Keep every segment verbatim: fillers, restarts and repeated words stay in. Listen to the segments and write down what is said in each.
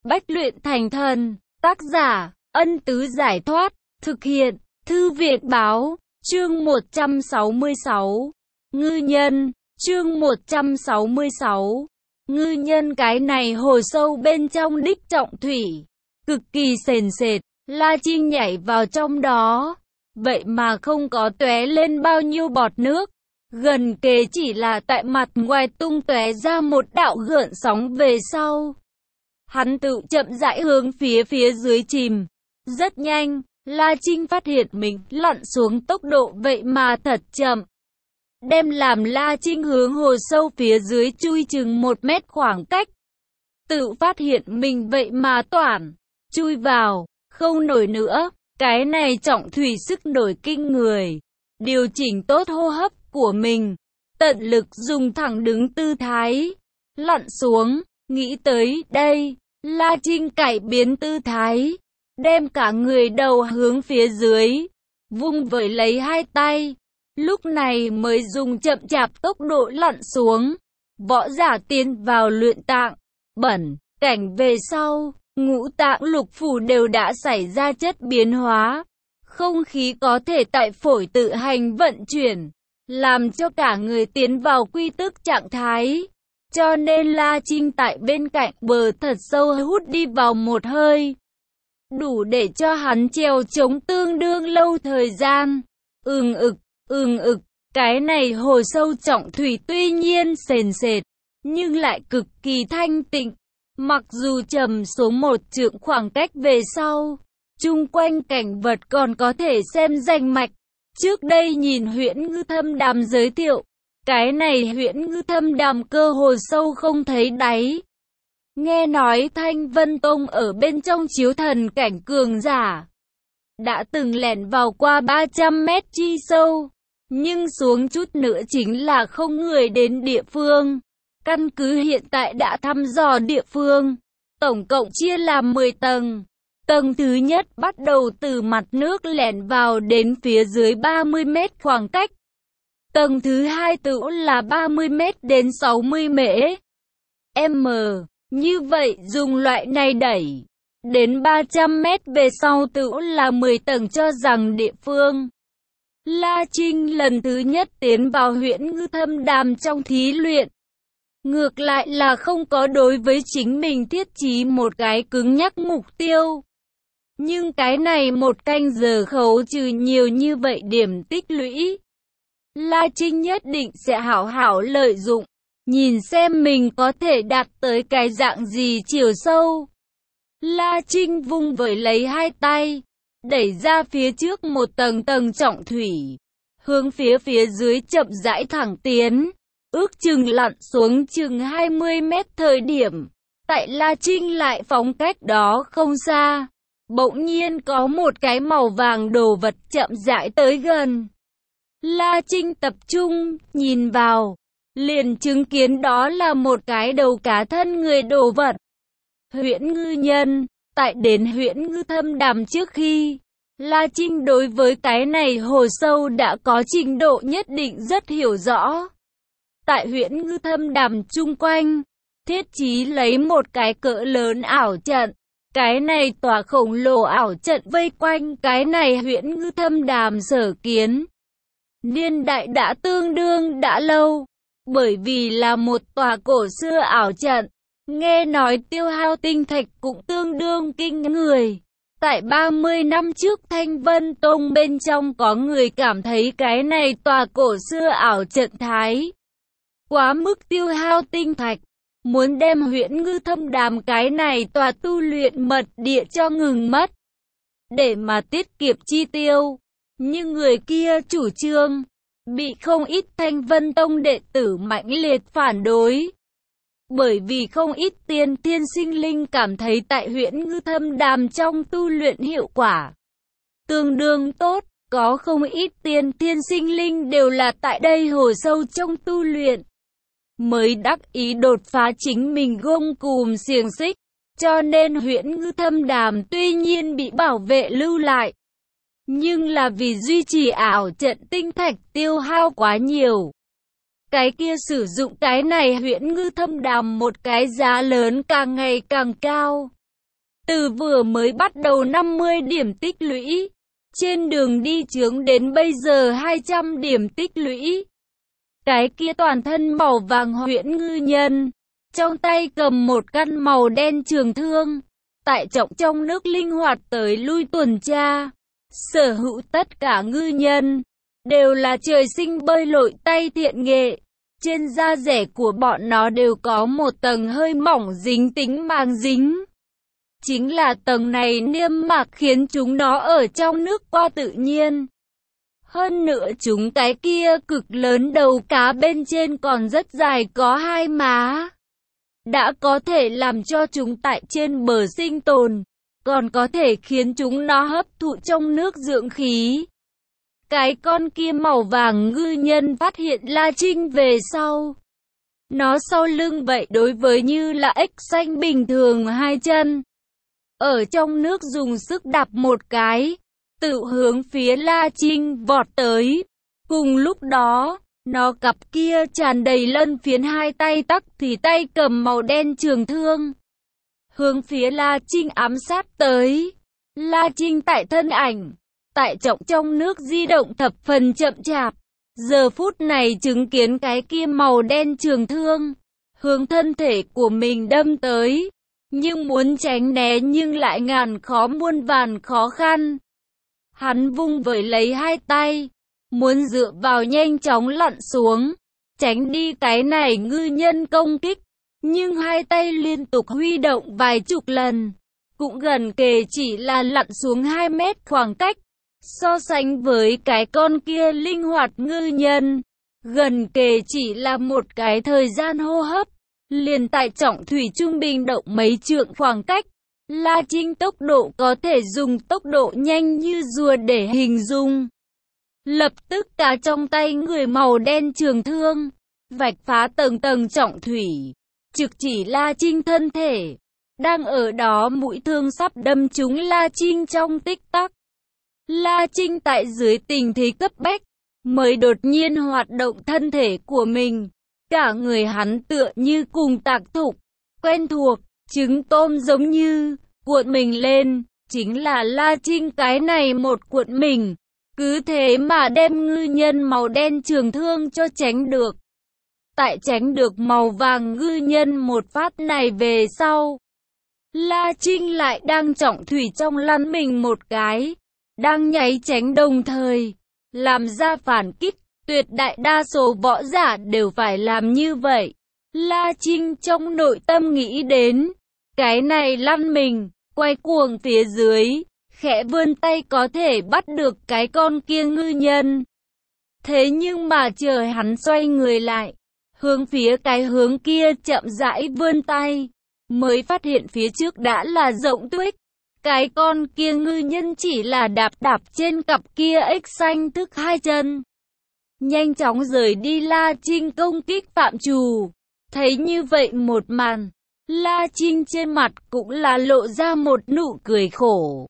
Bách luyện thành thần. Tác giả, Ân Tứ Giải Thoát. Thực hiện, Thư viện Báo. Chương một trăm sáu mươi sáu. Ngư nhân. Chương một trăm sáu mươi sáu. Ngư nhân. Cái này hồ sâu bên trong đích trọng thủy, cực kỳ sền sệt. La Trinh nhảy vào trong đó, vậy mà không có tóe lên bao nhiêu bọt nước. Gần kề chỉ là tại mặt ngoài tung tóe ra một đạo gợn sóng về sau. Hắn tự chậm rãi hướng phía phía dưới chìm. Rất nhanh, La Trinh phát hiện mình lặn xuống tốc độ vậy mà thật chậm. Đem làm La Trinh hướng hồ sâu phía dưới chui chừng một mét khoảng cách. Tự phát hiện mình vậy mà toản chui vào, không nổi nữa. Cái này trọng thủy sức nổi kinh người. Điều chỉnh tốt hô hấp của mình, tận lực dùng thẳng đứng tư thái, lặn xuống. Nghĩ tới đây, La Trinh cải biến tư thái, đem cả người đầu hướng phía dưới, vung vẩy lấy hai tay, lúc này mới dùng chậm chạp tốc độ lặn xuống. Võ giả tiến vào luyện tạng, bẩn, cảnh về sau, ngũ tạng lục phủ đều đã xảy ra chất biến hóa. Không khí có thể tại phổi tự hành vận chuyển, làm cho cả người tiến vào quy tức trạng thái. Cho nên La Trinh tại bên cạnh bờ thật sâu hút đi vào một hơi, đủ để cho hắn trèo chống tương đương lâu thời gian. Ừng ực, ừng ực, cái này hồ sâu trọng thủy tuy nhiên sền sệt, nhưng lại cực kỳ thanh tịnh. Mặc dù trầm xuống một trượng khoảng cách về sau, chung quanh cảnh vật còn có thể xem rành mạch. Trước đây nhìn Huyễn Ngư Thâm Đàm giới thiệu, cái này Huyễn Ngư Thâm Đàm cơ hồ sâu không thấy đáy. Nghe nói Thanh Vân Tông ở bên trong chiếu thần cảnh cường giả đã từng lẻn vào qua ba trăm mét chi sâu, nhưng xuống chút nữa chính là không người đến địa phương. Căn cứ hiện tại đã thăm dò địa phương, tổng cộng chia làm mười tầng. Tầng thứ nhất bắt đầu từ mặt nước lẻn vào đến phía dưới ba mươi mét khoảng cách. Tầng thứ hai tự là ba mươi mét đến sáu mươi m. Như vậy dùng loại này đẩy đến ba trăm mét về sau tự là mười tầng cho rằng địa phương. La Trinh lần thứ nhất tiến vào Huyễn Ngư Thâm Đàm trong thí luyện, ngược lại là không có đối với chính mình thiết trí một cái cứng nhắc mục tiêu. Nhưng cái này một canh giờ khấu trừ nhiều như vậy điểm tích lũy, La Trinh nhất định sẽ hảo hảo lợi dụng, nhìn xem mình có thể đạt tới cái dạng gì chiều sâu. La Trinh vung vẩy lấy hai tay, đẩy ra phía trước một tầng tầng trọng thủy, hướng phía phía dưới chậm rãi thẳng tiến. Ước chừng lặn xuống chừng hai mươi mét thời điểm, tại La Trinh lại phóng cách đó không xa, bỗng nhiên có một cái màu vàng đồ vật chậm rãi tới gần. La Trinh tập trung nhìn vào, liền chứng kiến đó là một cái đầu cá thân người đồ vật. Huyễn ngư nhân. Tại đến Huyễn Ngư Thâm Đàm trước khi, La Trinh đối với cái này hồ sâu đã có trình độ nhất định rất hiểu rõ. Tại Huyễn Ngư Thâm Đàm chung quanh, thiết trí lấy một cái cỡ lớn ảo trận. Cái này tòa khổng lồ ảo trận vây quanh cái này Huyễn Ngư Thâm Đàm sở kiến. Niên đại đã tương đương đã lâu, bởi vì là một tòa cổ xưa ảo trận. Nghe nói tiêu hao tinh thạch cũng tương đương kinh người. Tại ba mươi năm trước Thanh Vân Tông bên trong có người cảm thấy cái này tòa cổ xưa ảo trận thái quá mức tiêu hao tinh thạch, muốn đem Huyễn Ngư Thâm Đàm cái này tòa tu luyện mật địa cho ngừng mất, để mà tiết kiệm chi tiêu. Nhưng người kia chủ trương, bị không ít Thanh Vân Tông đệ tử mãnh liệt phản đối. Bởi vì không ít tiên thiên sinh linh cảm thấy tại Huyễn Ngư Thâm Đàm trong tu luyện hiệu quả tương đương tốt, có không ít tiên thiên sinh linh đều là tại đây hồ sâu trong tu luyện mới đắc ý đột phá chính mình gông cùm xiềng xích. Cho nên Huyễn Ngư Thâm Đàm tuy nhiên bị bảo vệ lưu lại, nhưng là vì duy trì ảo trận tinh thạch tiêu hao quá nhiều. Cái kia sử dụng cái này Huyễn Ngư Thâm Đàm một cái giá lớn càng ngày càng cao. Từ vừa mới bắt đầu năm mươi điểm tích lũy, trên đường đi chướng đến bây giờ hai trăm điểm tích lũy. Cái kia toàn thân màu vàng huyễn ngư nhân, trong tay cầm một căn màu đen trường thương, tại trọng trong nước linh hoạt tới lui tuần tra. Sở hữu tất cả ngư nhân, đều là trời sinh bơi lội tay thiện nghệ. Trên da rẻ của bọn nó đều có một tầng hơi mỏng dính tính màng dính. Chính là tầng này niêm mạc khiến chúng nó ở trong nước qua tự nhiên. Hơn nữa chúng cái kia cực lớn đầu cá bên trên còn rất dài có hai má. Đã có thể làm cho chúng tại trên bờ sinh tồn, còn có thể khiến chúng nó hấp thụ trong nước dưỡng khí. Cái con kia màu vàng ngư nhân phát hiện La Trinh về sau. Nó sau lưng vậy đối với như là ếch xanh bình thường hai chân. Ở trong nước dùng sức đạp một cái, tự hướng phía La Trinh vọt tới. Cùng lúc đó, nó cặp kia tràn đầy lân phiến hai tay tắc thì tay cầm màu đen trường thương. Hướng phía La Trinh ám sát tới. La Trinh tại thân ảnh, tại trọng trong nước di động thập phần chậm chạp. Giờ phút này chứng kiến cái kia màu đen trường thương, hướng thân thể của mình đâm tới. Nhưng muốn tránh né nhưng lại ngàn khó muôn vàn khó khăn. Hắn vung vẩy lấy hai tay, muốn dựa vào nhanh chóng lặn xuống, tránh đi cái này ngư nhân công kích. Nhưng hai tay liên tục huy động vài chục lần, cũng gần kề chỉ là lặn xuống hai mét khoảng cách. So sánh với cái con kia linh hoạt ngư nhân, gần kề chỉ là một cái thời gian hô hấp. Liền tại trọng thủy trung bình động mấy trượng khoảng cách, La Trinh tốc độ có thể dùng tốc độ nhanh như rùa để hình dung. Lập tức cả trong tay người màu đen trường thương, vạch phá tầng tầng trọng thủy, trực chỉ La Trinh thân thể. Đang ở đó mũi thương sắp đâm trúng La Trinh trong tích tắc. La Trinh tại dưới tình thế cấp bách, mới đột nhiên hoạt động thân thể của mình. Cả người hắn tựa như cùng tạc thục, quen thuộc, trứng tôm giống như, cuộn mình lên, chính là La Trinh cái này một cuộn mình, cứ thế mà đem ngư nhân màu đen trường thương cho tránh được. Tại tránh được màu vàng ngư nhân một phát này về sau, La Trinh lại đang trọng thủy trong lăn mình một cái, đang nháy tránh đồng thời, làm ra phản kích. Tuyệt đại đa số võ giả đều phải làm như vậy. La Trinh trong nội tâm nghĩ đến, cái này lăn mình, quay cuồng phía dưới, khẽ vươn tay có thể bắt được cái con kia ngư nhân. Thế nhưng mà chờ hắn xoay người lại, hướng phía cái hướng kia chậm rãi vươn tay, mới phát hiện phía trước đã là rộng tuyết. Cái con kia ngư nhân chỉ là đạp đạp trên cặp kia ếch xanh thức hai chân. Nhanh chóng rời đi La Trinh công kích phạm trù. Thấy như vậy một màn, La Trinh trên mặt cũng là lộ ra một nụ cười khổ.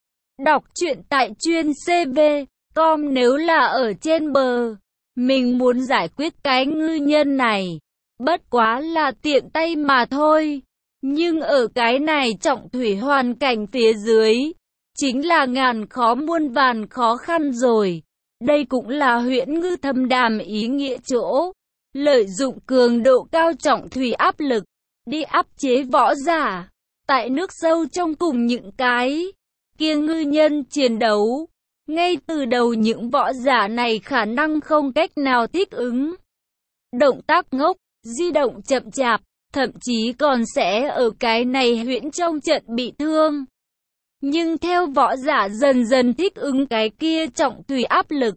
Đọc truyện tại chuyên C V chấm com. Nếu là ở trên bờ, mình muốn giải quyết cái ngư nhân này, bất quá là tiện tay mà thôi. Nhưng ở cái này trọng thủy hoàn cảnh phía dưới, chính là ngàn khó muôn vàn khó khăn rồi. Đây cũng là huyễn ngư thâm đàm ý nghĩa chỗ, lợi dụng cường độ cao trọng thủy áp lực, đi áp chế võ giả, tại nước sâu trong cùng những cái kia ngư nhân chiến đấu. Ngay từ đầu những võ giả này khả năng không cách nào thích ứng. Động tác ngốc, di động chậm chạp, thậm chí còn sẽ ở cái này huyễn trong trận bị thương. Nhưng theo võ giả dần dần thích ứng cái kia trọng thủy áp lực,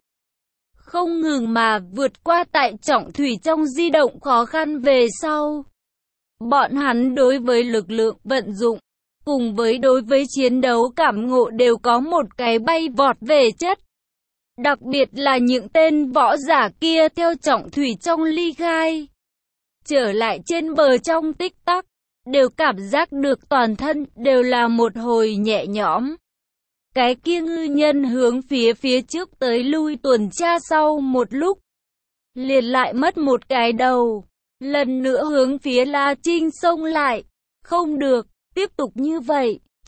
không ngừng mà vượt qua tại trọng thủy trong di động khó khăn về sau. Bọn hắn đối với lực lượng vận dụng, cùng với đối với chiến đấu cảm ngộ đều có một cái bay vọt về chất. Đặc biệt là những tên võ giả kia theo trọng thủy trong ly khai, trở lại trên bờ trong tích tắc, đều cảm giác được toàn thân đều là một hồi nhẹ nhõm. Cái kia ngư nhân hướng phía phía trước tới lui tuần tra sau một lúc, liền lại mất một cái đầu, lần nữa hướng phía La Trinh xông lại. Không được, tiếp tục như vậy,